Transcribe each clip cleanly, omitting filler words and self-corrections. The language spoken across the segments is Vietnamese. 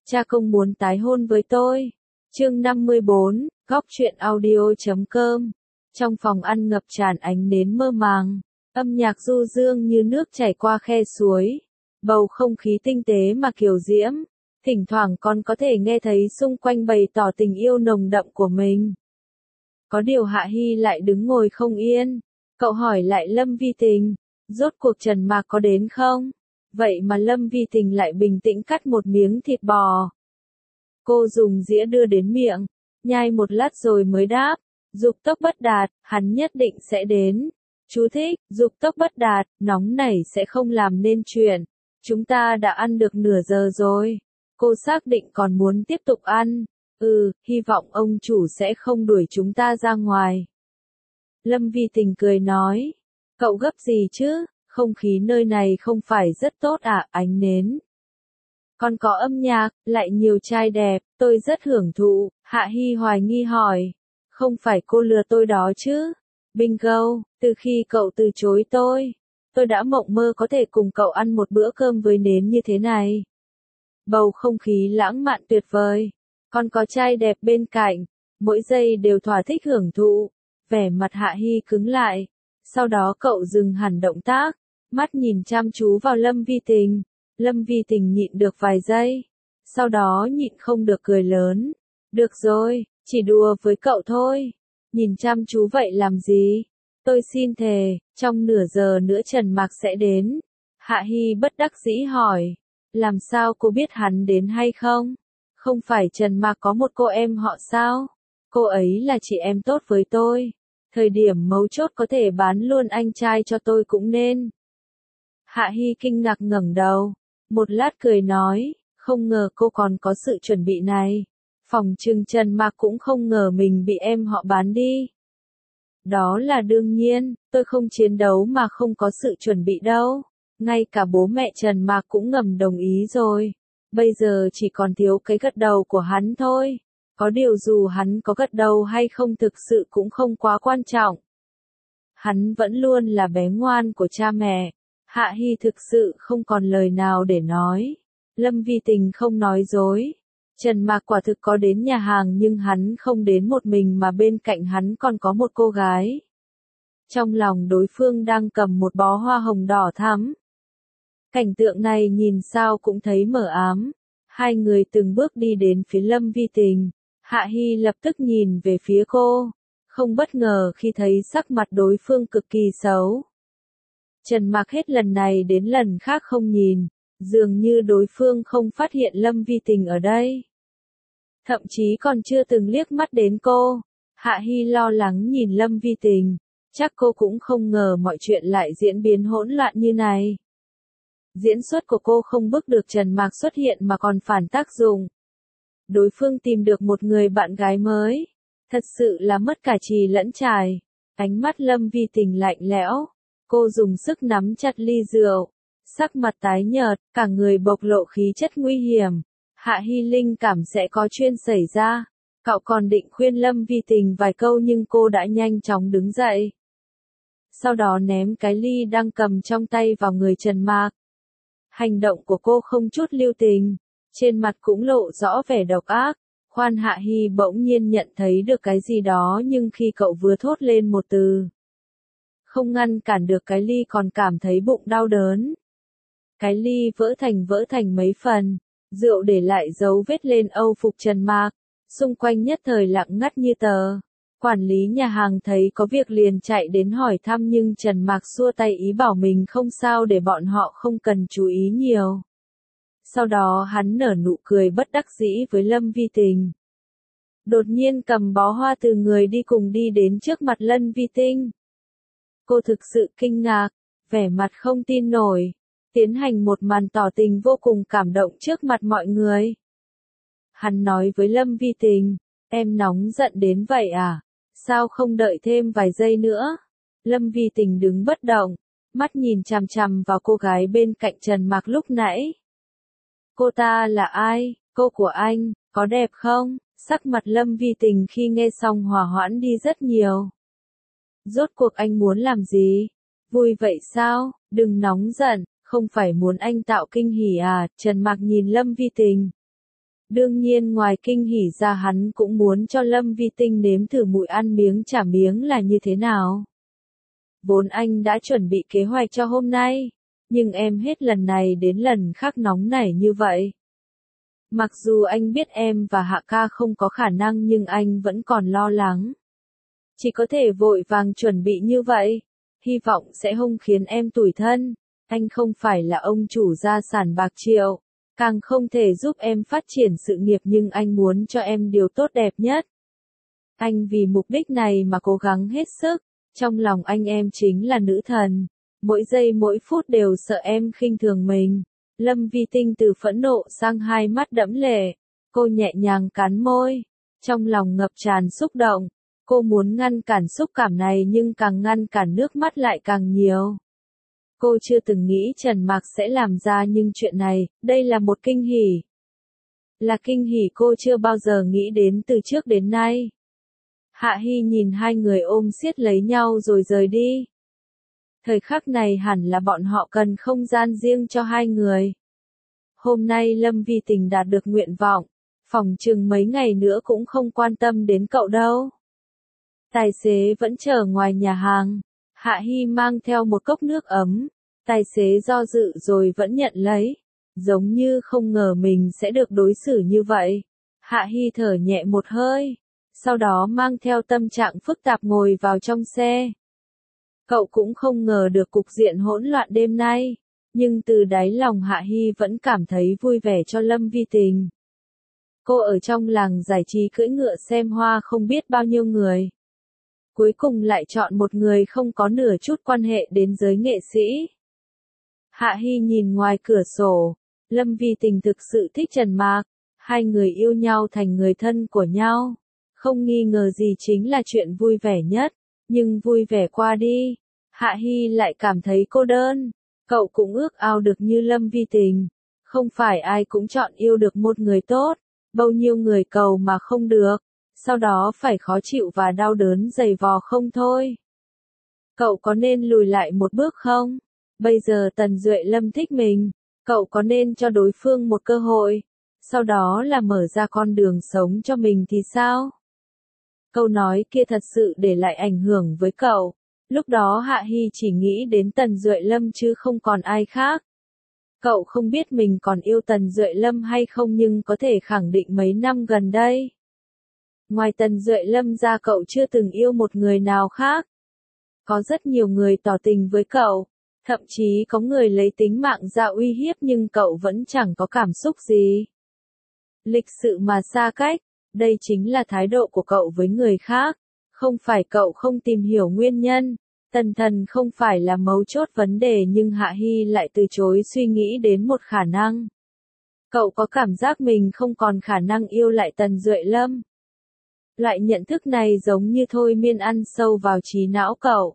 cha không muốn tái hôn với tôi. Chương 54, góc truyện audio.com. Trong phòng ăn ngập tràn ánh nến mơ màng, âm nhạc du dương như nước chảy qua khe suối, bầu không khí tinh tế mà kiều diễm, thỉnh thoảng còn có thể nghe thấy xung quanh bày tỏ tình yêu nồng đậm của mình. Có điều Hạ Hi lại đứng ngồi không yên, cậu hỏi lại Lâm Vi Tình, rốt cuộc Trần Mạc có đến không? Vậy mà Lâm Vi Tình lại bình tĩnh cắt một miếng thịt bò. Cô dùng dĩa đưa đến miệng, nhai một lát rồi mới đáp, dục tốc bất đạt, hắn nhất định sẽ đến. Chú thích, dục tốc bất đạt, nóng nảy sẽ không làm nên chuyện. Chúng ta đã ăn được nửa giờ rồi. Cô xác định còn muốn tiếp tục ăn. Hy vọng ông chủ sẽ không đuổi chúng ta ra ngoài. Lâm Vi Tình cười nói, cậu gấp gì chứ, không khí nơi này không phải rất tốt à, ánh nến. Còn có âm nhạc, lại nhiều trai đẹp, tôi rất hưởng thụ. Hạ Hi hoài nghi hỏi, không phải cô lừa tôi đó chứ? Bingo, từ khi cậu từ chối tôi đã mộng mơ có thể cùng cậu ăn một bữa cơm với nến như thế này. Bầu không khí lãng mạn tuyệt vời, còn có trai đẹp bên cạnh, mỗi giây đều thỏa thích hưởng thụ. Vẻ mặt Hạ Hi cứng lại, sau đó cậu dừng hẳn động tác, mắt nhìn chăm chú vào Lâm Vi Tình. Lâm Vi Tình nhịn được vài giây, sau đó nhịn không được cười lớn. Được rồi, chỉ đùa với cậu thôi. Nhìn chăm chú vậy làm gì? Tôi xin thề, trong nửa giờ nữa Trần Mạc sẽ đến. Hạ Hi bất đắc dĩ hỏi, làm sao cô biết hắn đến hay không? Không phải Trần Mạc có một cô em họ sao? Cô ấy là chị em tốt với tôi. Thời điểm mấu chốt có thể bán luôn anh trai cho tôi cũng nên. Hạ Hi kinh ngạc ngẩng đầu, một lát cười nói, không ngờ cô còn có sự chuẩn bị này. Phòng trừng Trần Mạc cũng không ngờ mình bị em họ bán đi. Đó là đương nhiên, tôi không chiến đấu mà không có sự chuẩn bị đâu. Ngay cả bố mẹ Trần Mạc cũng ngầm đồng ý rồi. Bây giờ chỉ còn thiếu cái gật đầu của hắn thôi. Có điều dù hắn có gật đầu hay không thực sự cũng không quá quan trọng. Hắn vẫn luôn là bé ngoan của cha mẹ. Hạ Hi thực sự không còn lời nào để nói. Lâm Vi Tình không nói dối. Trần Mạc quả thực có đến nhà hàng nhưng hắn không đến một mình mà bên cạnh hắn còn có một cô gái. Trong lòng đối phương đang cầm một bó hoa hồng đỏ thắm. Cảnh tượng này nhìn sao cũng thấy mờ ám. Hai người từng bước đi đến phía Lâm Vi Tình. Hạ Hi lập tức nhìn về phía cô. Không bất ngờ khi thấy sắc mặt đối phương cực kỳ xấu. Trần Mạc hết lần này đến lần khác không nhìn. Dường như đối phương không phát hiện Lâm Vi Tình ở đây. Thậm chí còn chưa từng liếc mắt đến cô. Hạ Hi lo lắng nhìn Lâm Vi Tình. Chắc cô cũng không ngờ mọi chuyện lại diễn biến hỗn loạn như này. Diễn xuất của cô không bức được Trần Mạc xuất hiện mà còn phản tác dụng. Đối phương tìm được một người bạn gái mới. Thật sự là mất cả trì lẫn trài. Ánh mắt Lâm Vi Tình lạnh lẽo. Cô dùng sức nắm chặt ly rượu. Sắc mặt tái nhợt, cả người bộc lộ khí chất nguy hiểm. Hạ Hi linh cảm sẽ có chuyện xảy ra. Cậu còn định khuyên Lâm Vi Tình vài câu nhưng cô đã nhanh chóng đứng dậy. Sau đó ném cái ly đang cầm trong tay vào người Trần Mạc. Hành động của cô không chút lưu tình. Trên mặt cũng lộ rõ vẻ độc ác. Khoan Hạ Hi bỗng nhiên nhận thấy được cái gì đó nhưng khi cậu vừa thốt lên một từ. Không ngăn cản được cái ly còn cảm thấy bụng đau đớn. Cái ly vỡ thành mấy phần. Rượu để lại dấu vết lên âu phục Trần Mạc. Xung quanh nhất thời lặng ngắt như tờ. Quản lý nhà hàng thấy có việc liền chạy đến hỏi thăm nhưng Trần Mạc xua tay ý bảo mình không sao để bọn họ không cần chú ý nhiều. Sau đó hắn nở nụ cười bất đắc dĩ với Lâm Vi Tình. Đột nhiên cầm bó hoa từ người đi cùng đi đến trước mặt Lâm Vi Tình. Cô thực sự kinh ngạc, vẻ mặt không tin nổi. Tiến hành một màn tỏ tình vô cùng cảm động trước mặt mọi người. Hắn nói với Lâm Vi Tình, em nóng giận đến vậy à? Sao không đợi thêm vài giây nữa? Lâm Vi Tình đứng bất động, mắt nhìn chằm chằm vào cô gái bên cạnh Trần Mạc lúc nãy. Cô ta là ai? Cô của anh, có đẹp không? Sắc mặt Lâm Vi Tình khi nghe xong hòa hoãn đi rất nhiều. Rốt cuộc anh muốn làm gì? Vui vậy sao? Đừng nóng giận. Không phải muốn anh tạo kinh hỉ à? Trần Mạc nhìn Lâm Vi Tình. Đương nhiên ngoài kinh hỉ ra hắn cũng muốn cho Lâm Vi Tinh nếm thử mùi ăn miếng trả miếng là như thế nào. Vốn anh đã chuẩn bị kế hoạch cho hôm nay, nhưng em hết lần này đến lần khác nóng nảy như vậy. Mặc dù anh biết em và Hạ ca không có khả năng nhưng anh vẫn còn lo lắng. Chỉ có thể vội vàng chuẩn bị như vậy, hy vọng sẽ không khiến em tủi thân. Anh không phải là ông chủ gia sản bạc triệu, càng không thể giúp em phát triển sự nghiệp nhưng anh muốn cho em điều tốt đẹp nhất. Anh vì mục đích này mà cố gắng hết sức, trong lòng anh em chính là nữ thần, mỗi giây mỗi phút đều sợ em khinh thường mình. Lâm Vi Tinh từ phẫn nộ sang hai mắt đẫm lệ, cô nhẹ nhàng cắn môi, trong lòng ngập tràn xúc động, cô muốn ngăn cản xúc cảm này nhưng càng ngăn cản nước mắt lại càng nhiều. Cô chưa từng nghĩ Trần Mạc sẽ làm ra nhưng chuyện này, đây là một kinh hỉ. Là kinh hỉ cô chưa bao giờ nghĩ đến từ trước đến nay. Hạ Hy nhìn hai người ôm siết lấy nhau rồi rời đi. Thời khắc này hẳn là bọn họ cần không gian riêng cho hai người. Hôm nay Lâm Vi Tình đạt được nguyện vọng, phỏng chừng mấy ngày nữa cũng không quan tâm đến cậu đâu. Tài xế vẫn chờ ngoài nhà hàng, Hạ Hy mang theo một cốc nước ấm, tài xế do dự rồi vẫn nhận lấy, giống như không ngờ mình sẽ được đối xử như vậy. Hạ Hy thở nhẹ một hơi, sau đó mang theo tâm trạng phức tạp ngồi vào trong xe. Cậu cũng không ngờ được cục diện hỗn loạn đêm nay, nhưng từ đáy lòng Hạ Hy vẫn cảm thấy vui vẻ cho Lâm Vi Tình. Cô ở trong làng giải trí cưỡi ngựa xem hoa không biết bao nhiêu người. Cuối cùng lại chọn một người không có nửa chút quan hệ đến giới nghệ sĩ. Hạ Hy nhìn ngoài cửa sổ, Lâm Vi Tình thực sự thích Trần Mạc, hai người yêu nhau thành người thân của nhau. Không nghi ngờ gì chính là chuyện vui vẻ nhất, nhưng vui vẻ qua đi, Hạ Hy lại cảm thấy cô đơn. Cậu cũng ước ao được như Lâm Vi Tình, không phải ai cũng chọn yêu được một người tốt, bao nhiêu người cầu mà không được, sau đó phải khó chịu và đau đớn giày vò không thôi. Cậu có nên lùi lại một bước không? Bây giờ Tần Duệ Lâm thích mình, cậu có nên cho đối phương một cơ hội, sau đó là mở ra con đường sống cho mình thì sao? Câu nói kia thật sự để lại ảnh hưởng với cậu. Lúc đó Hạ Hy chỉ nghĩ đến Tần Duệ Lâm chứ không còn ai khác. Cậu không biết mình còn yêu Tần Duệ Lâm hay không nhưng có thể khẳng định mấy năm gần đây. Ngoài Tần Duệ Lâm ra cậu chưa từng yêu một người nào khác. Có rất nhiều người tỏ tình với cậu, thậm chí có người lấy tính mạng ra uy hiếp nhưng cậu vẫn chẳng có cảm xúc gì. Lịch sự mà xa cách, đây chính là thái độ của cậu với người khác. Không phải cậu không tìm hiểu nguyên nhân, Tần Thần không phải là mấu chốt vấn đề nhưng Hạ Hy lại từ chối suy nghĩ đến một khả năng. Cậu có cảm giác mình không còn khả năng yêu lại Tần Duệ Lâm. Loại nhận thức này giống như thôi miên ăn sâu vào trí não cậu.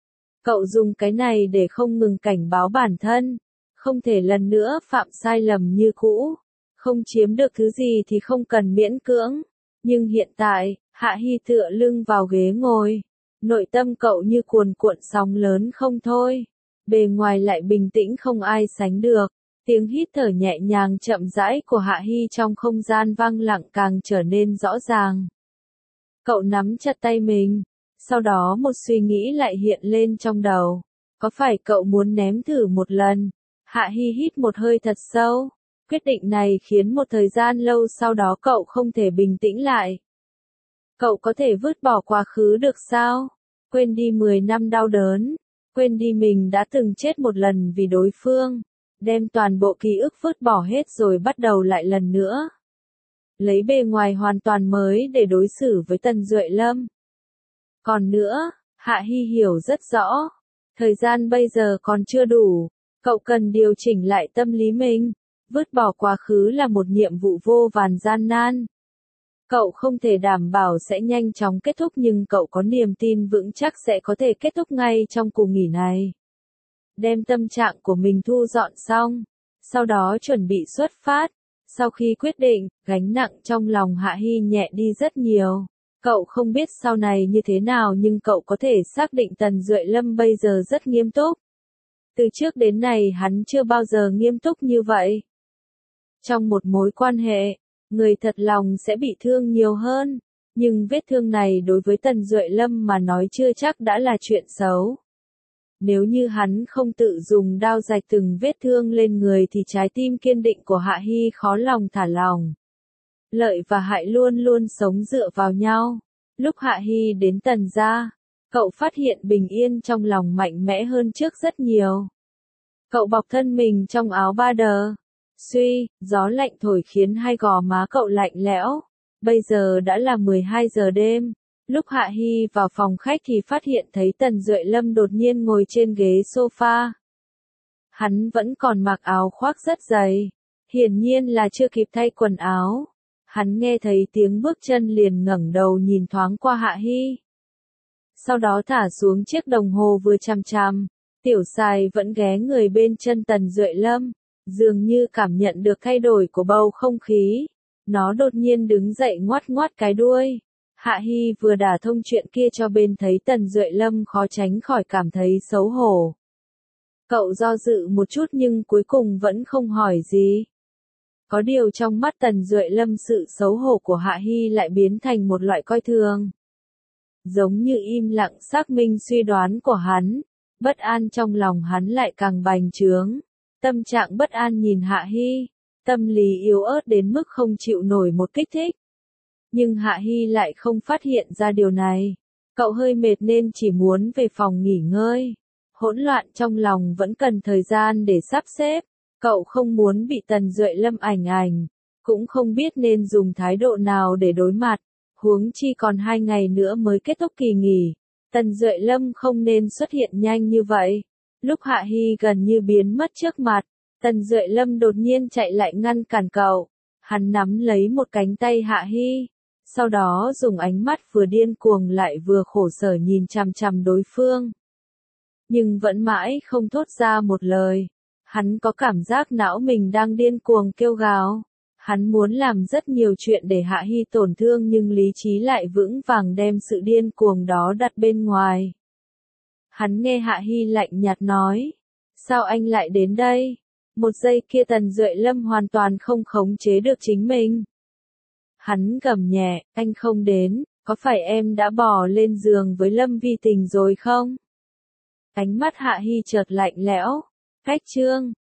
Cậu dùng cái này để không ngừng cảnh báo bản thân, không thể lần nữa phạm sai lầm như cũ, không chiếm được thứ gì thì không cần miễn cưỡng. Nhưng hiện tại, Hạ Hy tựa lưng vào ghế ngồi, nội tâm cậu như cuồn cuộn sóng lớn không thôi, bề ngoài lại bình tĩnh không ai sánh được. Tiếng hít thở nhẹ nhàng chậm rãi của Hạ Hy trong không gian vang lặng càng trở nên rõ ràng. Cậu nắm chặt tay mình, sau đó một suy nghĩ lại hiện lên trong đầu. Có phải cậu muốn nếm thử một lần? Hạ Hy hít một hơi thật sâu. Quyết định này khiến một thời gian lâu sau đó cậu không thể bình tĩnh lại. Cậu có thể vứt bỏ quá khứ được sao? Quên đi 10 năm đau đớn. Quên đi mình đã từng chết một lần vì đối phương. Đem toàn bộ ký ức vứt bỏ hết rồi bắt đầu lại lần nữa. Lấy bề ngoài hoàn toàn mới để đối xử với Tần Duệ Lâm. Còn nữa, Hạ Hy hiểu rất rõ. Thời gian bây giờ còn chưa đủ. Cậu cần điều chỉnh lại tâm lý mình. Vứt bỏ quá khứ là một nhiệm vụ vô vàn gian nan. Cậu không thể đảm bảo sẽ nhanh chóng kết thúc nhưng cậu có niềm tin vững chắc sẽ có thể kết thúc ngay trong kỳ nghỉ này. Đem tâm trạng của mình thu dọn xong, sau đó chuẩn bị xuất phát. Sau khi quyết định, gánh nặng trong lòng Hạ Hy nhẹ đi rất nhiều. Cậu không biết sau này như thế nào nhưng cậu có thể xác định Tần Duệ Lâm bây giờ rất nghiêm túc. Từ trước đến nay hắn chưa bao giờ nghiêm túc như vậy. Trong một mối quan hệ, người thật lòng sẽ bị thương nhiều hơn. Nhưng vết thương này đối với Tần Duệ Lâm mà nói chưa chắc đã là chuyện xấu. Nếu như hắn không tự dùng đao rạch từng vết thương lên người thì trái tim kiên định của Hạ Hi khó lòng thả lòng. Lợi và hại luôn luôn sống dựa vào nhau. Lúc Hạ Hi đến Tần gia, cậu phát hiện bình yên trong lòng mạnh mẽ hơn trước rất nhiều. Cậu bọc thân mình trong áo ba đờ. Suy, gió lạnh thổi khiến hai gò má cậu lạnh lẽo. Bây giờ đã là 12 giờ đêm. Lúc Hạ Hi vào phòng khách thì phát hiện thấy Tần Duệ Lâm đột nhiên ngồi trên ghế sofa. Hắn vẫn còn mặc áo khoác rất dày. Hiển nhiên là chưa kịp thay quần áo. Hắn nghe thấy tiếng bước chân liền ngẩng đầu nhìn thoáng qua Hạ Hi. Sau đó thả xuống chiếc đồng hồ vừa chằm chằm. Tiểu Sài vẫn ghé người bên chân Tần Duệ Lâm. Dường như cảm nhận được thay đổi của bầu không khí. Nó đột nhiên đứng dậy ngoắt ngoắt cái đuôi. Hạ Hi vừa đả thông chuyện kia cho bên thấy Tần Duệ Lâm khó tránh khỏi cảm thấy xấu hổ. Cậu do dự một chút nhưng cuối cùng vẫn không hỏi gì. Có điều trong mắt Tần Duệ Lâm sự xấu hổ của Hạ Hi lại biến thành một loại coi thường. Giống như im lặng xác minh suy đoán của hắn, bất an trong lòng hắn lại càng bành trướng. Tâm trạng bất an nhìn Hạ Hi, tâm lý yếu ớt đến mức không chịu nổi một kích thích. Nhưng Hạ Hi lại không phát hiện ra điều này. Cậu hơi mệt nên chỉ muốn về phòng nghỉ ngơi. Hỗn loạn trong lòng vẫn cần thời gian để sắp xếp. Cậu không muốn bị Tần Duệ Lâm ảnh, cũng không biết nên dùng thái độ nào để đối mặt. Huống chi còn 2 ngày nữa mới kết thúc kỳ nghỉ. Tần Duệ Lâm không nên xuất hiện nhanh như vậy. Lúc Hạ Hi gần như biến mất trước mặt, Tần Duệ Lâm đột nhiên chạy lại ngăn cản cậu. Hắn nắm lấy một cánh tay Hạ Hi. Sau đó dùng ánh mắt vừa điên cuồng lại vừa khổ sở nhìn chằm chằm đối phương. Nhưng vẫn mãi không thốt ra một lời. Hắn có cảm giác não mình đang điên cuồng kêu gào. Hắn muốn làm rất nhiều chuyện để Hạ Hi tổn thương nhưng lý trí lại vững vàng đem sự điên cuồng đó đặt bên ngoài. Hắn nghe Hạ Hi lạnh nhạt nói. Sao anh lại đến đây? Một giây kia Tần Duệ Lâm hoàn toàn không khống chế được chính mình. Hắn gầm nhẹ, anh không đến, có phải em đã bò lên giường với Lâm Vi Tình rồi không? Ánh mắt Hạ Hi chợt lạnh lẽo. Cách chương